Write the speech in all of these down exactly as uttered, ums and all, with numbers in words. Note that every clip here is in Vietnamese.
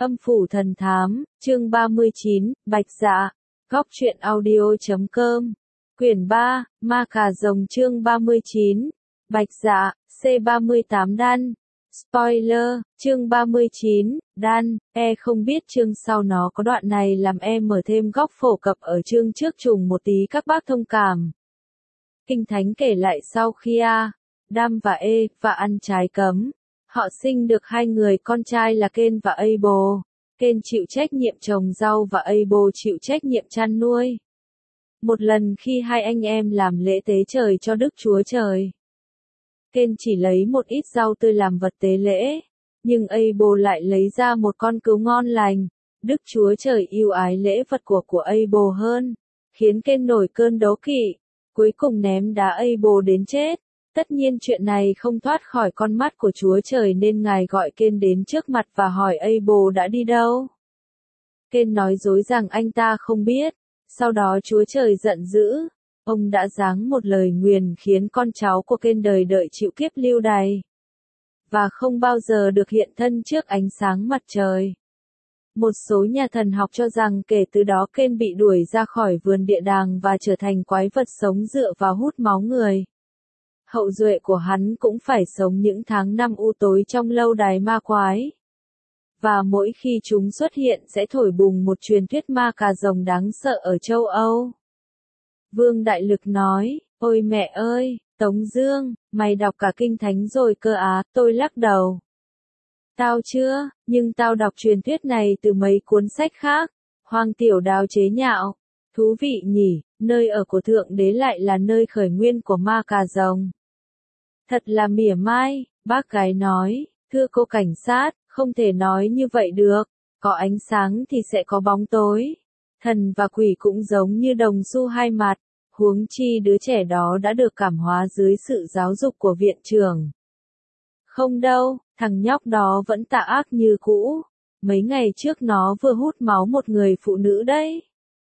Âm phủ thần thám, chương ba mươi chín, Bạch Dạ, góc truyện audio chấm com, quyển ba, Ma Cà Rồng chương ba mươi chín, Bạch Dạ, C ba mươi tám đan. Spoiler, chương ba mươi chín, đan, e không biết chương sau nó có đoạn này làm em mở thêm góc phổ cập ở chương trước trùng một tí các bác thông cảm. Kinh Thánh kể lại sau khi A, Đam và E, và ăn trái cấm, họ sinh được hai người con trai là Cain và Abel. Cain chịu trách nhiệm trồng rau và Abel chịu trách nhiệm chăn nuôi. Một lần khi hai anh em làm lễ tế trời cho Đức Chúa Trời, Cain chỉ lấy một ít rau tươi làm vật tế lễ, nhưng Abel lại lấy ra một con cừu ngon lành. Đức Chúa Trời yêu ái lễ vật của của Abel hơn, khiến Cain nổi cơn đố kỵ, cuối cùng ném đá Abel đến chết. Tất nhiên chuyện này không thoát khỏi con mắt của Chúa Trời nên Ngài gọi Cain đến trước mặt và hỏi Abel đã đi đâu. Cain nói dối rằng anh ta không biết, sau đó Chúa Trời giận dữ. Ông đã giáng một lời nguyền khiến con cháu của Cain đời đợi chịu kiếp lưu đày, và không bao giờ được hiện thân trước ánh sáng mặt trời. Một số nhà thần học cho rằng kể từ đó Cain bị đuổi ra khỏi vườn địa đàng và trở thành quái vật sống dựa vào hút máu người. Hậu duệ của hắn cũng phải sống những tháng năm u tối trong lâu đài ma quái. Và mỗi khi chúng xuất hiện sẽ thổi bùng một truyền thuyết ma cà rồng đáng sợ ở châu Âu. Vương Đại Lực nói, ôi mẹ ơi, Tống Dương, mày đọc cả Kinh Thánh rồi cơ á, tôi lắc đầu. Tao chưa, nhưng tao đọc truyền thuyết này từ mấy cuốn sách khác. Hoàng Tiểu Đào chế nhạo, thú vị nhỉ, nơi ở của Thượng Đế lại là nơi khởi nguyên của ma cà rồng. Thật là mỉa mai, bác gái nói, thưa cô cảnh sát, không thể nói như vậy được, có ánh sáng thì sẽ có bóng tối. Thần và quỷ cũng giống như đồng xu hai mặt, huống chi đứa trẻ đó đã được cảm hóa dưới sự giáo dục của viện trưởng. Không đâu, thằng nhóc đó vẫn tà ác như cũ, mấy ngày trước nó vừa hút máu một người phụ nữ đấy.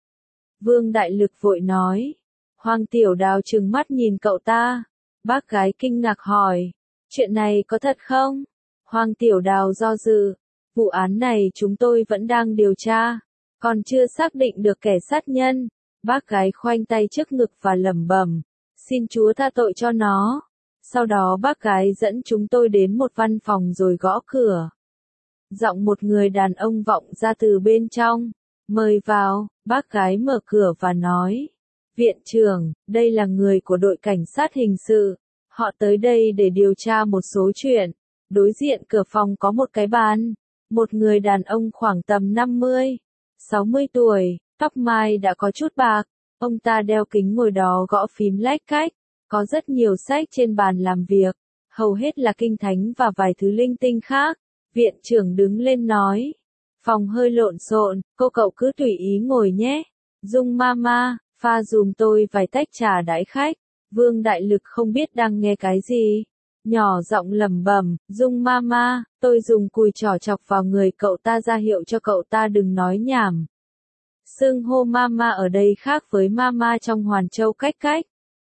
Vương Đại Lực vội nói, Hoàng Tiểu Đào trừng mắt nhìn cậu ta, bác gái kinh ngạc hỏi, chuyện này có thật không? Hoàng Tiểu Đào do dự, vụ án này chúng tôi vẫn đang điều tra, còn chưa xác định được kẻ sát nhân. Bác gái khoanh tay trước ngực và lẩm bẩm, xin Chúa tha tội cho nó. Sau đó bác gái dẫn chúng tôi đến một văn phòng rồi gõ cửa. Giọng một người đàn ông vọng ra từ bên trong, mời vào. Bác gái mở cửa và nói, viện trưởng, đây là người của đội cảnh sát hình sự, họ tới đây để điều tra một số chuyện. Đối diện cửa phòng có một cái bàn, một người đàn ông khoảng tầm năm mươi, sáu mươi tuổi, tóc mai đã có chút bạc, ông ta đeo kính ngồi đó gõ phím lách cách, có rất nhiều sách trên bàn làm việc, hầu hết là Kinh Thánh và vài thứ linh tinh khác. Viện trưởng đứng lên nói, phòng hơi lộn xộn, cô cậu cứ tùy ý ngồi nhé. Dung Mama, pha dùm tôi vài tách trà đãi khách. Vương Đại Lực không biết đang nghe cái gì, nhỏ giọng lẩm bẩm, Dung Mama, tôi dùng cùi trỏ chọc vào người cậu ta ra hiệu cho cậu ta đừng nói nhảm. Xưng hô Mama ở đây khác với Mama trong Hoàn Châu cách cách.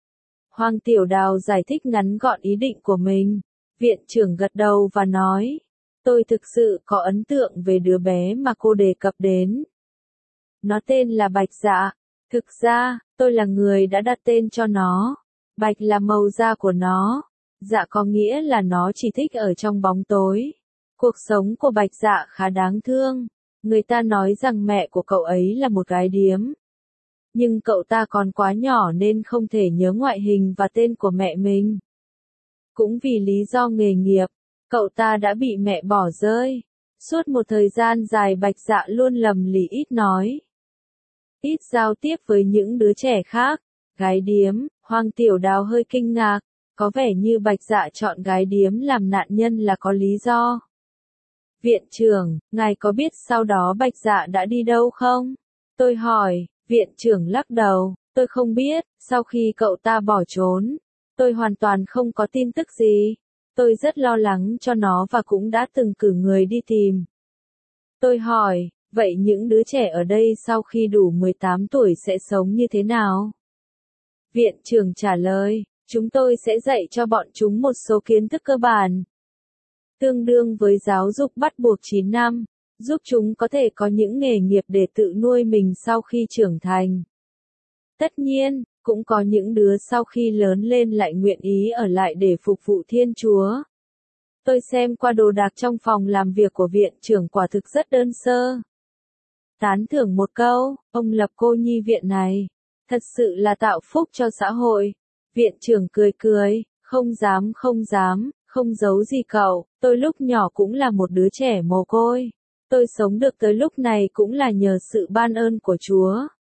Hoàng Tiểu Đào giải thích ngắn gọn ý định của mình. Viện trưởng gật đầu và nói, tôi thực sự có ấn tượng về đứa bé mà cô đề cập đến. Nó tên là Bạch Dạ. Thực ra, tôi là người đã đặt tên cho nó. Bạch là màu da của nó. Dạ có nghĩa là nó chỉ thích ở trong bóng tối. Cuộc sống của Bạch Dạ khá đáng thương. Người ta nói rằng mẹ của cậu ấy là một gái điếm. Nhưng cậu ta còn quá nhỏ nên không thể nhớ ngoại hình và tên của mẹ mình. Cũng vì lý do nghề nghiệp, cậu ta đã bị mẹ bỏ rơi. Suốt một thời gian dài Bạch Dạ luôn lầm lì ít nói, ít giao tiếp với những đứa trẻ khác. Gái điếm, Hoàng Tiểu Đào hơi kinh ngạc, có vẻ như Bạch Dạ chọn gái điếm làm nạn nhân là có lý do. Viện trưởng, ngài có biết sau đó Bạch Dạ đã đi đâu không? Tôi hỏi. Viện trưởng lắc đầu, tôi không biết. Sau khi cậu ta bỏ trốn, tôi hoàn toàn không có tin tức gì. Tôi rất lo lắng cho nó và cũng đã từng cử người đi tìm. Tôi hỏi, vậy những đứa trẻ ở đây sau khi đủ mười tám tuổi sẽ sống như thế nào? Viện trưởng trả lời, chúng tôi sẽ dạy cho bọn chúng một số kiến thức cơ bản, tương đương với giáo dục bắt buộc chín năm. giúp chúng có thể có những nghề nghiệp để tự nuôi mình sau khi trưởng thành. Tất nhiên, cũng có những đứa sau khi lớn lên lại nguyện ý ở lại để phục vụ Thiên Chúa. Tôi xem qua đồ đạc trong phòng làm việc của viện trưởng quả thực rất đơn sơ. Tán thưởng một câu, ông lập cô nhi viện này, thật sự là tạo phúc cho xã hội. Viện trưởng cười cười, không dám không dám, không giấu gì cậu, tôi lúc nhỏ cũng là một đứa trẻ mồ côi. Tôi sống được tới lúc này cũng là nhờ sự ban ơn của Chúa.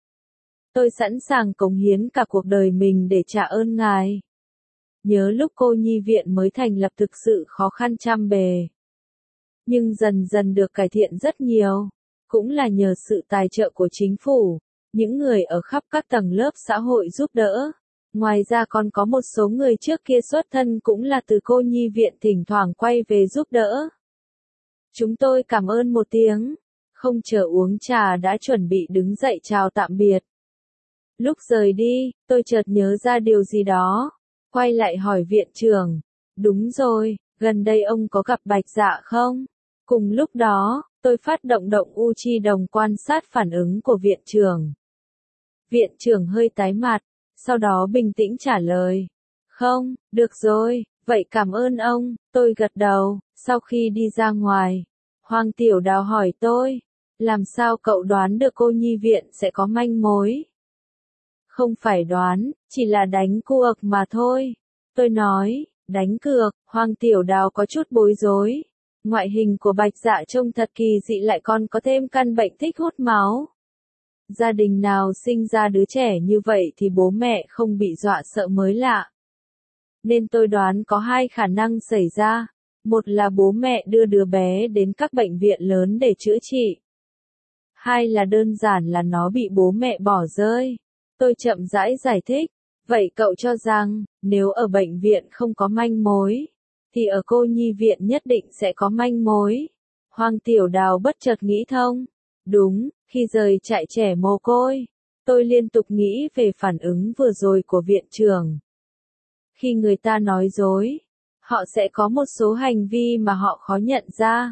Tôi sẵn sàng cống hiến cả cuộc đời mình để trả ơn Ngài. Nhớ lúc cô nhi viện mới thành lập thực sự khó khăn trăm bề. Nhưng dần dần được cải thiện rất nhiều. Cũng là nhờ sự tài trợ của chính phủ, những người ở khắp các tầng lớp xã hội giúp đỡ. Ngoài ra còn có một số người trước kia xuất thân cũng là từ cô nhi viện thỉnh thoảng quay về giúp đỡ. Chúng tôi cảm ơn một tiếng, không chờ uống trà đã chuẩn bị đứng dậy chào tạm biệt. Lúc rời đi, tôi chợt nhớ ra điều gì đó, quay lại hỏi viện trưởng, đúng rồi, gần đây ông có gặp Bạch Dạ không? Cùng lúc đó, tôi phát động động u chi đồng quan sát phản ứng của viện trưởng. Viện trưởng hơi tái mặt, sau đó bình tĩnh trả lời. Không, được rồi, vậy cảm ơn ông, tôi gật đầu. Sau khi đi ra ngoài, Hoàng Tiểu Đào hỏi tôi, làm sao cậu đoán được cô nhi viện sẽ có manh mối? Không phải đoán, chỉ là đánh cược mà thôi. Tôi nói, đánh cược, Hoàng Tiểu Đào có chút bối rối. Ngoại hình của Bạch Dạ trông thật kỳ dị lại còn có thêm căn bệnh thích hút máu. Gia đình nào sinh ra đứa trẻ như vậy thì bố mẹ không bị dọa sợ mới lạ. Nên tôi đoán có hai khả năng xảy ra. Một là bố mẹ đưa đứa bé đến các bệnh viện lớn để chữa trị. Hai là đơn giản là nó bị bố mẹ bỏ rơi. Tôi chậm rãi giải thích. Vậy cậu cho rằng, nếu ở bệnh viện không có manh mối, thì ở cô nhi viện nhất định sẽ có manh mối. Hoàng Tiểu Đào bất chợt nghĩ thông. Đúng, khi rời trại trẻ mồ côi, tôi liên tục nghĩ về phản ứng vừa rồi của viện trưởng. Khi người ta nói dối, họ sẽ có một số hành vi mà họ khó nhận ra.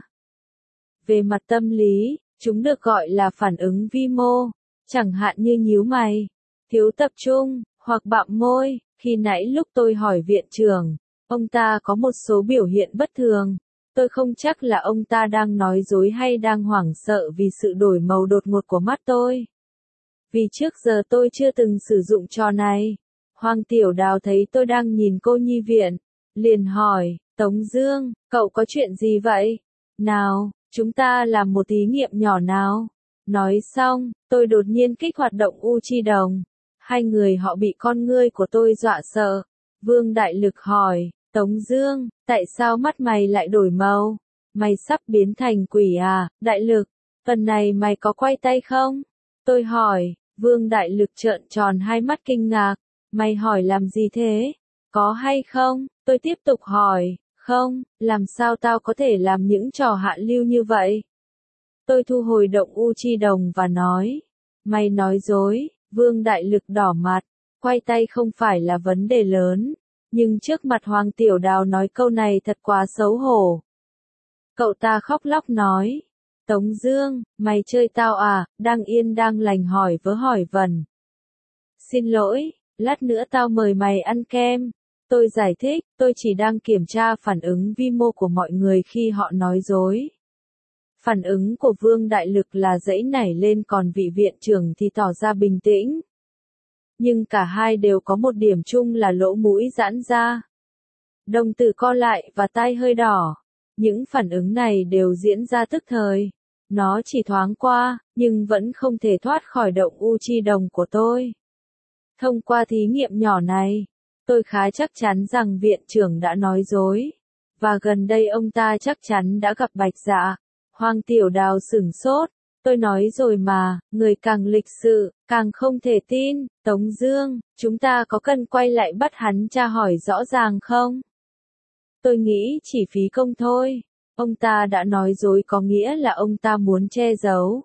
Về mặt tâm lý, chúng được gọi là phản ứng vi mô, chẳng hạn như nhíu mày, thiếu tập trung, hoặc bặm môi. Khi nãy lúc tôi hỏi viện trưởng, ông ta có một số biểu hiện bất thường. Tôi không chắc là ông ta đang nói dối hay đang hoảng sợ vì sự đổi màu đột ngột của mắt tôi. Vì trước giờ tôi chưa từng sử dụng trò này. Hoàng Tiểu Đào thấy tôi đang nhìn cô nhi viện, liền hỏi, Tống Dương, cậu có chuyện gì vậy? Nào, chúng ta làm một thí nghiệm nhỏ nào. Nói xong, tôi đột nhiên kích hoạt động u chi đồng. Hai người họ bị con ngươi của tôi dọa sợ. Vương Đại Lực hỏi, Tống Dương, tại sao mắt mày lại đổi màu? Mày sắp biến thành quỷ à, Đại Lực? Phần này mày có quay tay không? Tôi hỏi. Vương Đại Lực trợn tròn hai mắt kinh ngạc. Mày hỏi làm gì thế? Có hay không? Tôi tiếp tục hỏi. Không, làm sao tao có thể làm những trò hạ lưu như vậy? Tôi thu hồi động u chi đồng và nói. Mày nói dối. Vương Đại Lực đỏ mặt. Quay tay không phải là vấn đề lớn. Nhưng trước mặt Hoàng Tiểu Đào nói câu này thật quá xấu hổ. Cậu ta khóc lóc nói. Tống Dương, mày chơi tao à, đang yên đang lành hỏi vớ hỏi vẩn. Xin lỗi, lát nữa tao mời mày ăn kem. Tôi giải thích, tôi chỉ đang kiểm tra phản ứng vi mô của mọi người khi họ nói dối. Phản ứng của Vương Đại Lực là dãy nảy lên còn vị viện trưởng thì tỏ ra bình tĩnh. Nhưng cả hai đều có một điểm chung là lỗ mũi giãn ra. Đồng tử co lại và tai hơi đỏ. Những phản ứng này đều diễn ra tức thời. Nó chỉ thoáng qua, nhưng vẫn không thể thoát khỏi động u chi đồng của tôi. Thông qua thí nghiệm nhỏ này, tôi khá chắc chắn rằng viện trưởng đã nói dối. Và gần đây ông ta chắc chắn đã gặp Bạch Dạ. Hoàng Tiểu Đào sửng sốt. Tôi nói rồi mà, người càng lịch sự, càng không thể tin. Tống Dương, chúng ta có cần quay lại bắt hắn tra hỏi rõ ràng không? Tôi nghĩ chỉ phí công thôi. Ông ta đã nói dối có nghĩa là ông ta muốn che giấu.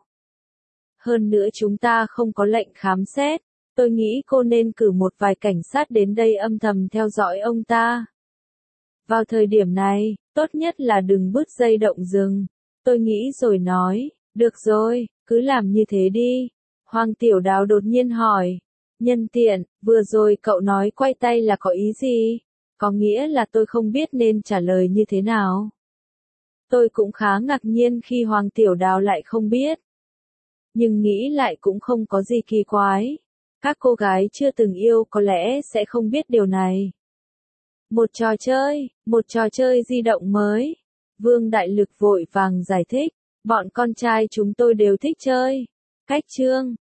Hơn nữa chúng ta không có lệnh khám xét. Tôi nghĩ cô nên cử một vài cảnh sát đến đây âm thầm theo dõi ông ta. Vào thời điểm này, tốt nhất là đừng bứt dây động rừng. Tôi nghĩ rồi nói, được rồi, cứ làm như thế đi. Hoàng Tiểu Đào đột nhiên hỏi, nhân tiện, vừa rồi cậu nói quay tay là có ý gì? Có nghĩa là tôi không biết nên trả lời như thế nào. Tôi cũng khá ngạc nhiên khi Hoàng Tiểu Đào lại không biết. Nhưng nghĩ lại cũng không có gì kỳ quái. Các cô gái chưa từng yêu có lẽ sẽ không biết điều này. Một trò chơi, một trò chơi di động mới. Vương Đại Lực vội vàng giải thích, bọn con trai chúng tôi đều thích chơi. Cách chương